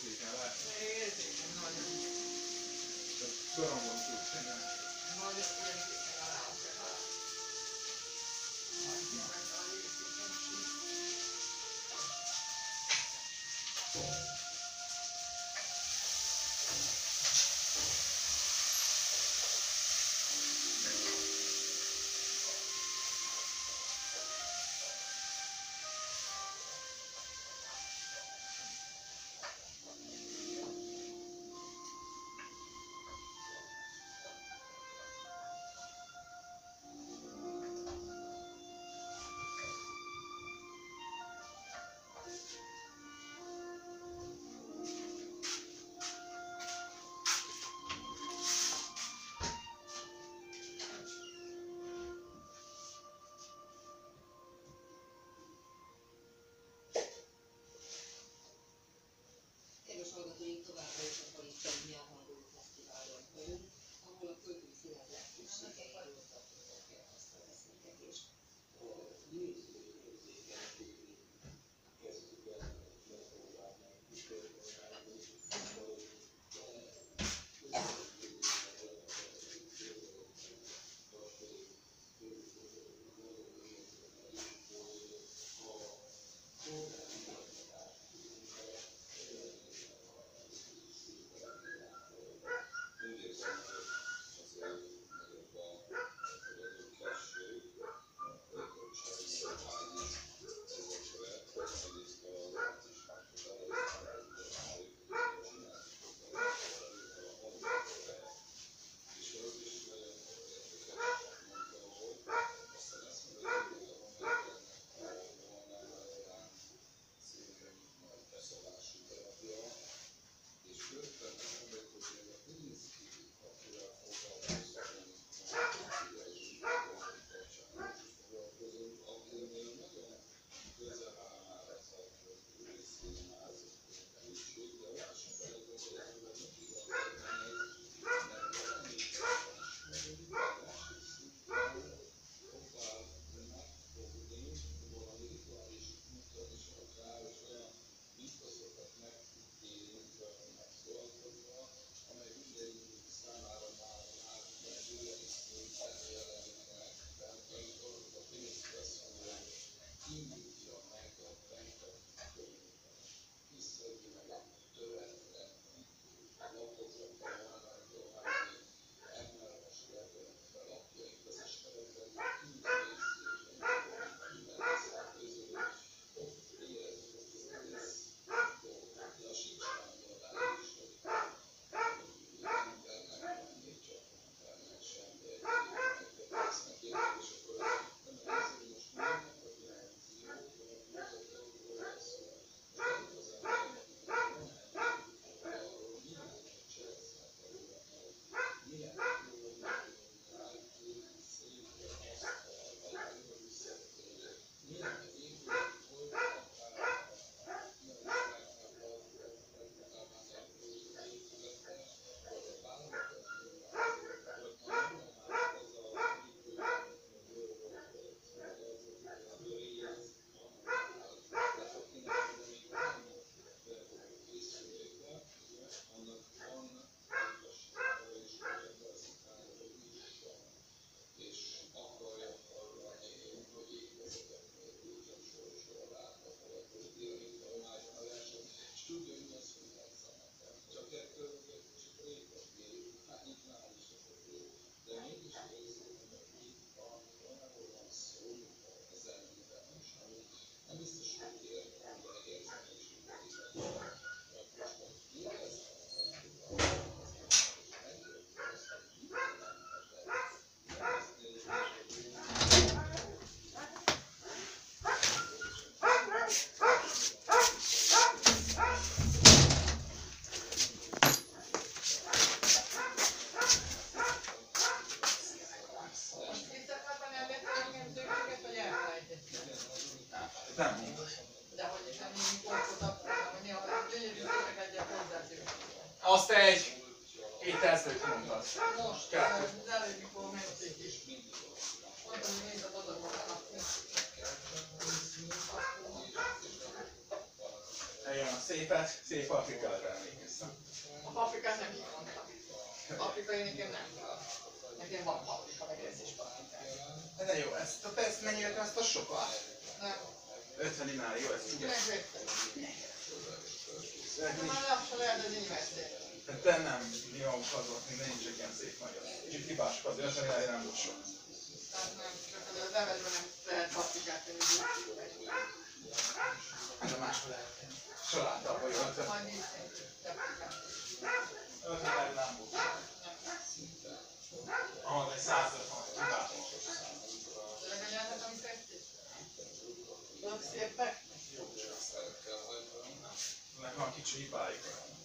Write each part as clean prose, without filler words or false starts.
érzékel le? Érzékel nagyon. Sorongon tudsz csinálni. Nagyon érzékel a lábfehet. Nagyfajta érzékenység. Kedves hallgatóink, továbbra is a Palicsai Nyelvhangoló Fesztiválon vagyunk, ahol a költői színház lehetőségeiről tartottak el azt a beszélgetést. Azt egy ételszőt mondasz. Most, az előbb, mikor menték is. Mondtam, hogy nézd a dadagokat. Eljön a szépen. tehát szép Afrikára emlékeztem. A paprikát nem így mondtam. A paprika én nekem nem kell. Nekem van paprika, meg ez is paprika. De jó, ezt mennyire azt a sokat? Nem. 50 dinár, jó, ez ugye? Megvettem. Már lassan lehet az én veszély. Te nem, jó, azok, minden nincs egy ilyen szép nagyon. Kicsit hibások az 50 dinár, nem volt sok. Tehát nem, csak az levelben nem lehet paprikát tenni. Ez a máshol lehet tenni. Salátában jó, 50. Majd nézzünk paprikát. 50 dinár nem volt sok. Ahol egy 150, hibásos. Legalább, amit tettél? Tudok szépek? Meg van kicsi hibájuk.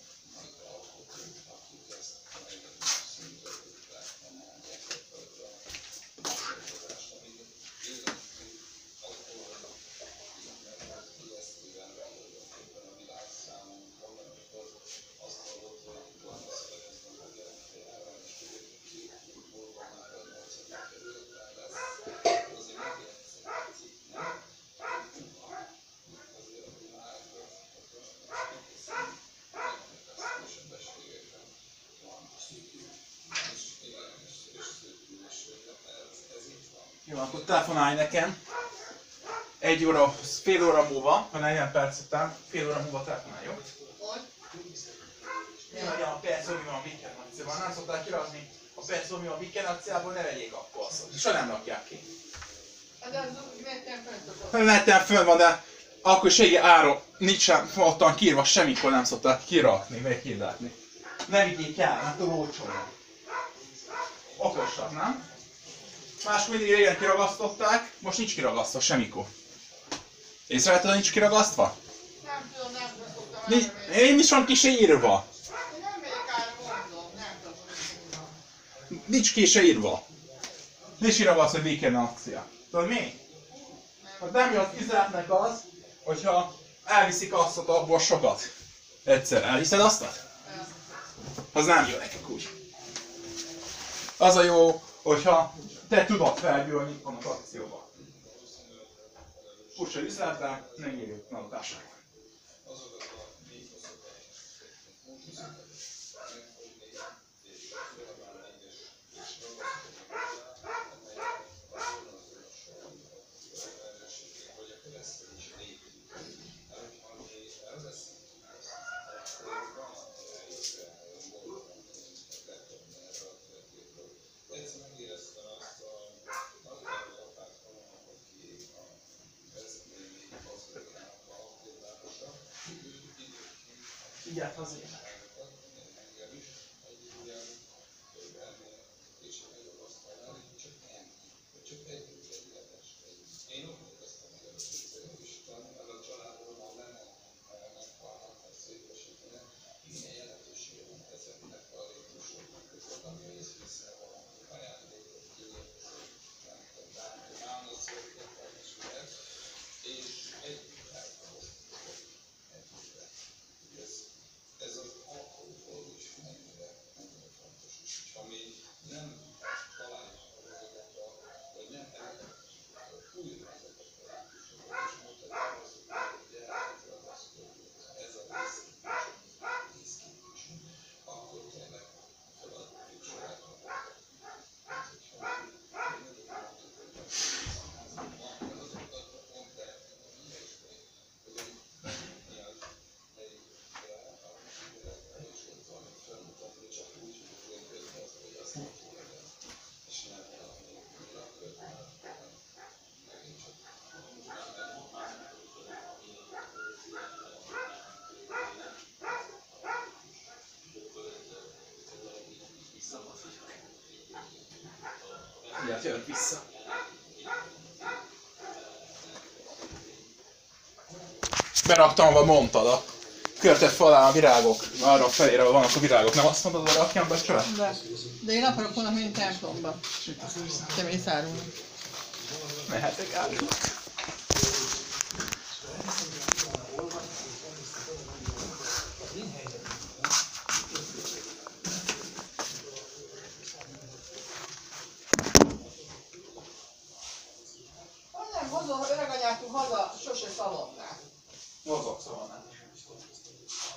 Jó, akkor telefonálj nekem. 1 óra, fél óra múlva, ha 40 perc után, fél óra múlva telefonálj, jó? Hogy? Mi van a perc, mi van a weekend akcióban? Nem szokták kirakni a perc, mi van a weekend akcióból, ne vegyék akkor azt. Soha nem rakják ki. De az vettem fönt a Ha nettem fönn van, de akkor is régi áron nincsen ottan kiírva, semmikor nem szokták kirakni, vagy hirdetni. Ne vigyék el, mert túl olcsó van. Okosak, nem? Máskor mindig régen kiragasztották, most nincs kiragasztva semmikor. Észrevetted, hogy nincs kiragasztva? Nem tudom, nem szoktam Én is van ki se írva. Én nem megyek ára, mondom, nem tudom, hogy van. Nincs ki se írva. Nincs kiragasztva, hogy weekend akció. Tudod mi? Hát nem jó az üzletnek az, hogyha elviszik azt abból sokat. Egyszer elhiszed azt? Az nem jó nekik úgy. Az a jó, hogyha te tudod felgyűlni az akcióba. Furcsa üzletben, ne írjuk notásra. Vigyázz azért. Mindjárt jövök vissza. Beraktam, vagy mondtad a körtet falán a virágok. Arra felére vannak a virágok. Nem azt mondod, hogy rakjam be csövet? De én akarok volna menni templomba. Te mész árulni. Mehetek árulni. Nem, mondom, ha öreganyától haza, sose szalonnál. Mozogsz volna.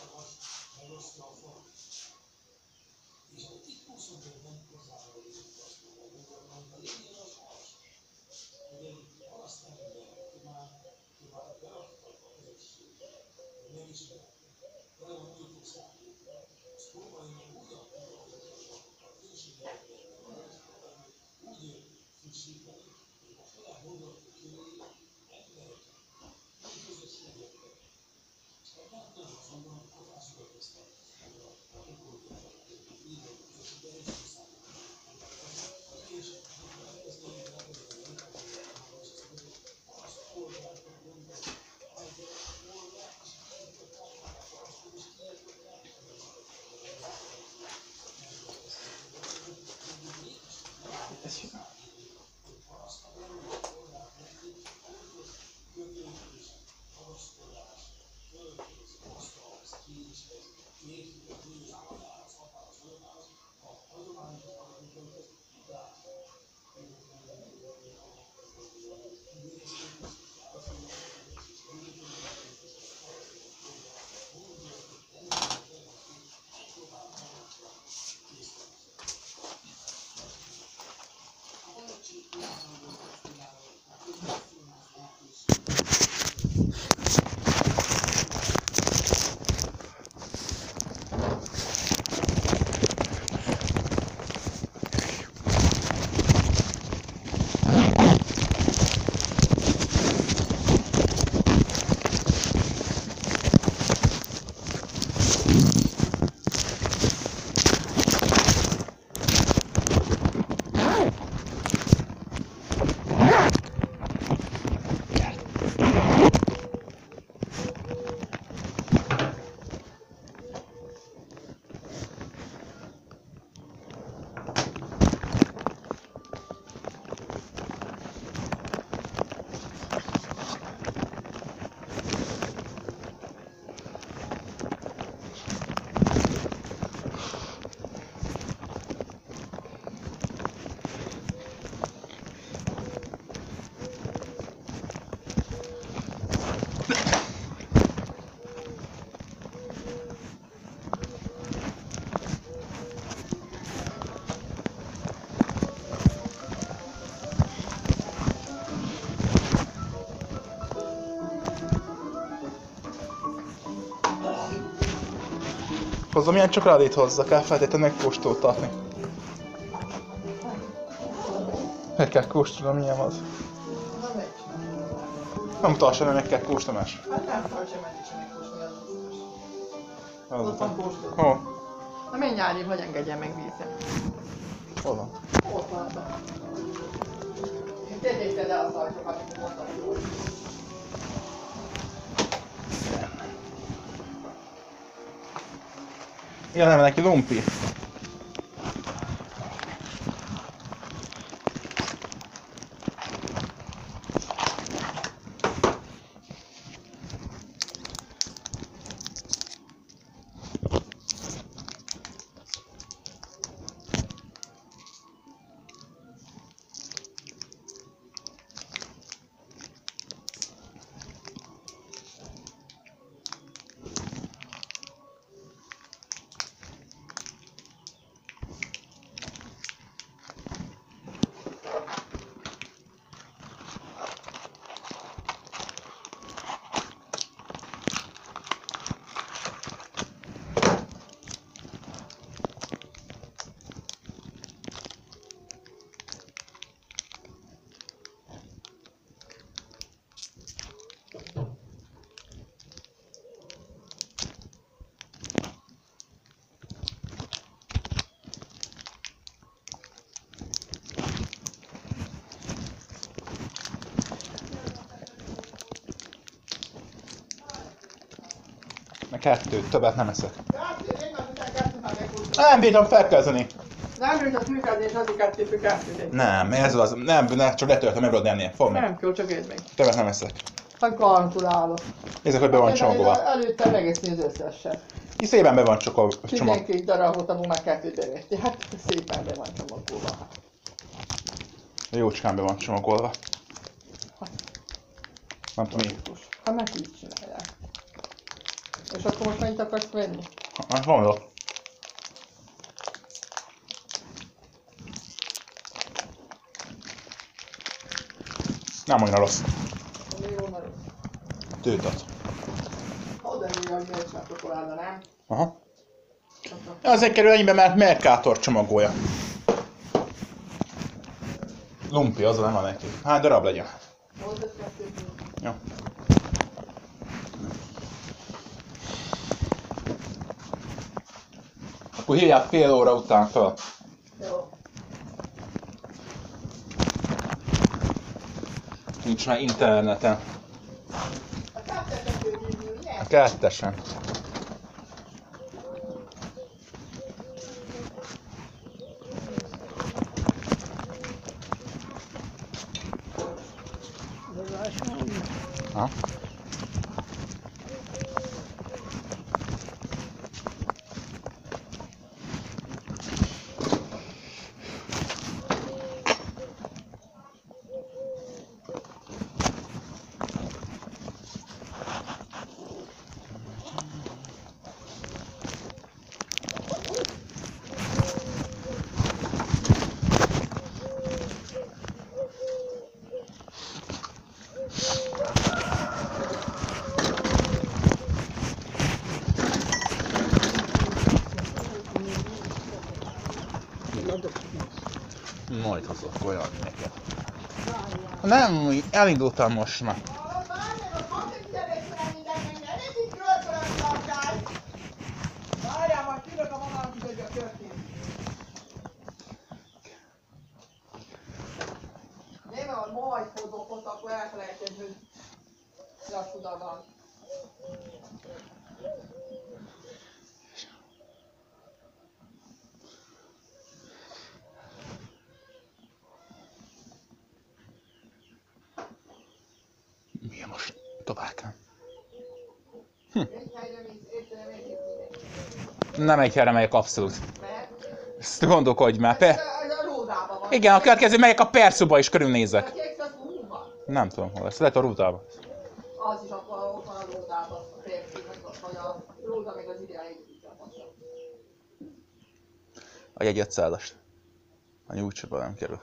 Hozzam ilyen csokoládét hozzá, kell feltétlenül megkóstoltatni. Meg kell kóstolnom, milyen az. Na megcsinálom. Nem mutassa, mert meg kell kóstolás. Hát nem tartsa meg is megkóstolni, az biztos. Ott van kóstolni. Hol? Na menj Ári, hogy engedjen meg vízzel. Hol van? Ott van. Én tétézted el a szajtokat, amit mondtam jól. Ja, nem, neki lumpi. Kettőt, többet nem eszek. Nem bírtam felkezdeni. Nem bírtam működni, és azért kettőt. Nem, ez az, nem, csak letöltöm, meg tudod ennél. Fogd meg. Nem kell, csak édd meg. Többet nem eszek. Hát gratulálok. Nézzek, hogy be van csomagolva. Előtte megeszni az összeset. Ki szépen be van csomag. 12 darabot, abból már kettőt bevettél. Hát szépen be van csomagolva. Jócskán be van csomagolva. Nem tudom mi. Hát meg így csinálják. És akkor most mennyit akarsz venni? Hát van ott. Nem olyan rossz. Még onnan rossz. Tőt ad. Oda még az egy csokoládé, nem? Aha. Azért kerül ennyibe, mert Mercator csomagolja. Lumpi, az nem van neki. Hány darab legyen? Mondd ezt kettőt. Jó. Akkor hívják fél óra után fel. Jó. Nincs már interneten. A kettőt hívni, ugye? A kettesen. Ha? Majd hozok olyan neked. Nem, elindultam most már. Várjál, majd küldök a mamának is egy a történt. Nem, mert majd hozok ott, akkor elfelejtett, hogy lassú van. Milyen most tobákán? Egy helyre mész, értelem, Nem egy helyre megyek abszolút. mert Ezt gondolkodj már. ez a ródában van. Igen, a következő megyek a Perszuba is körülnézek. A kék az húban. Nem tudom hol lesz, lehet a rútában. Az is akkor ott van a ródában, a férfi, vagy a róda meg az ideál együtt a pasa. A jegy 500-ast. A nyújtsaba nem kerül.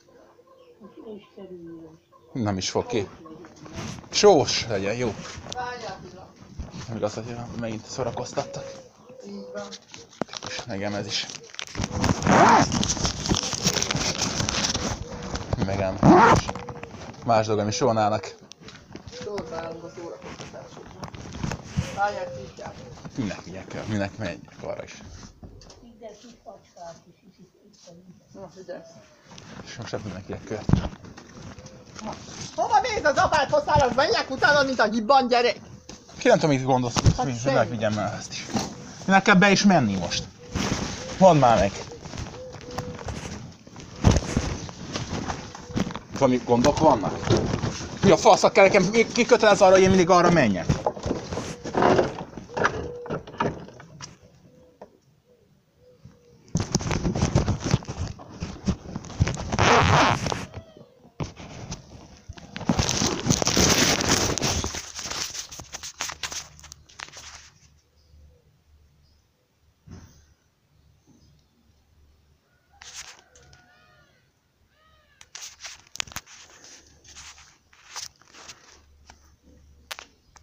Nem is fog ki. Sós legyen, jó. Várjál, Tila. Nem igaz, hogy megint szórakoztattak. Így van. És nekem ez is. Megem. Más dolgom is jól állnak. Sorban a szórakoztatásokban. Várjál, Tila. Minek vigyek el, minek menjek arra is. Na, figyelsz. És most ebből neki kört. Hova mész az apád hosszára, az menjek utána, mint a hibban gyerek? Ki nem tudom, mit gondolsz, Hát hogy semmi. megvigyem el ezt is. Minek kell be is menni most? Mondd már meg. Valami gondok vannak? Mi a faszak kell nekem kikötelez arra, hogy én mindig arra menjek?